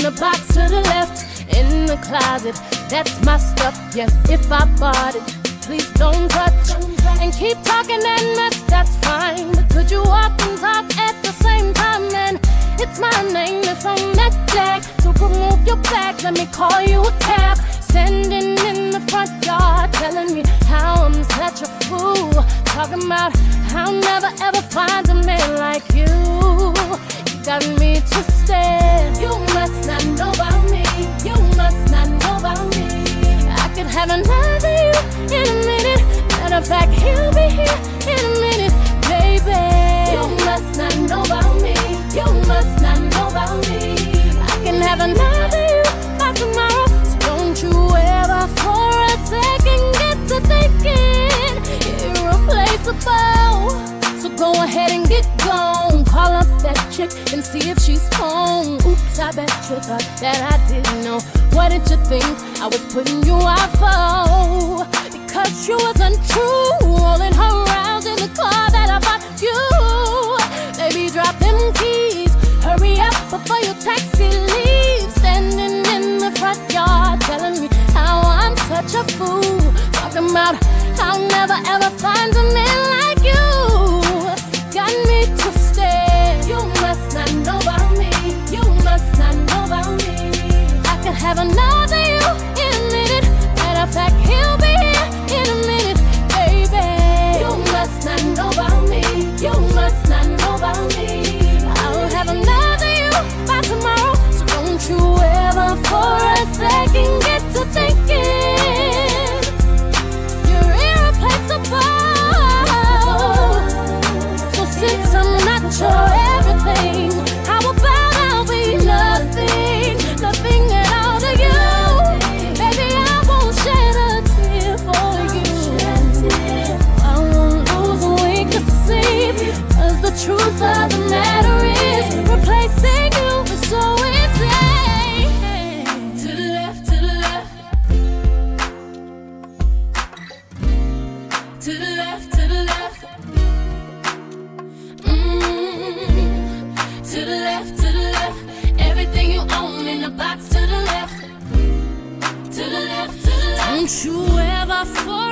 the box to the left, in the closet, that's my stuff. Yes, if I bought it, please don't touch. And keep talking and mess, that's fine. But could you walk and talk at the same time? And it's my name that's on that tag. So remove your bags, let me call you a cab. Standing in the front yard, telling me how I'm such a fool. Talking about I'll never ever find a man like you. You got me twisted. You must not know about me. You must not know about me. I could have another you in a minute. Matter of fact, he'll be here in a minute, baby. You must not know about me. You must not know about me. I can have another you by tomorrow. So don't you ever for a second get to thinking irreplaceable. So go ahead and get gone. Call up that chick and see if she's home. Oops, I bet you thought that I didn't know. What did you think I was putting you out for? Because you was untrue, rolling her around in the car that I bought you. Baby, drop them keys, hurry up before your taxi leaves. Standing in the front yard, telling me how I'm such a fool. Talking about I'll never ever find a man like you. Got me twisted. You must not know about me. You must not know about me. I could have another you in a minute. Matter of fact, he'll be here in a minute, baby. You must not know about me. You must not know about me. I'll have another you by tomorrow. So don't you ever for a second get to thinking you're irreplaceable. So since I'm not your everything, how about I'll be nothing, nothing at all to you? Baby, I won't shed a tear for you. I won't lose a wink of sleep, 'cause the truth of the matter is replacing you is so easy. To the left, to the left. To the left, to the left. To the left, to the left. Everything you own in the box to the left. To the left, to the left. Don't you ever fall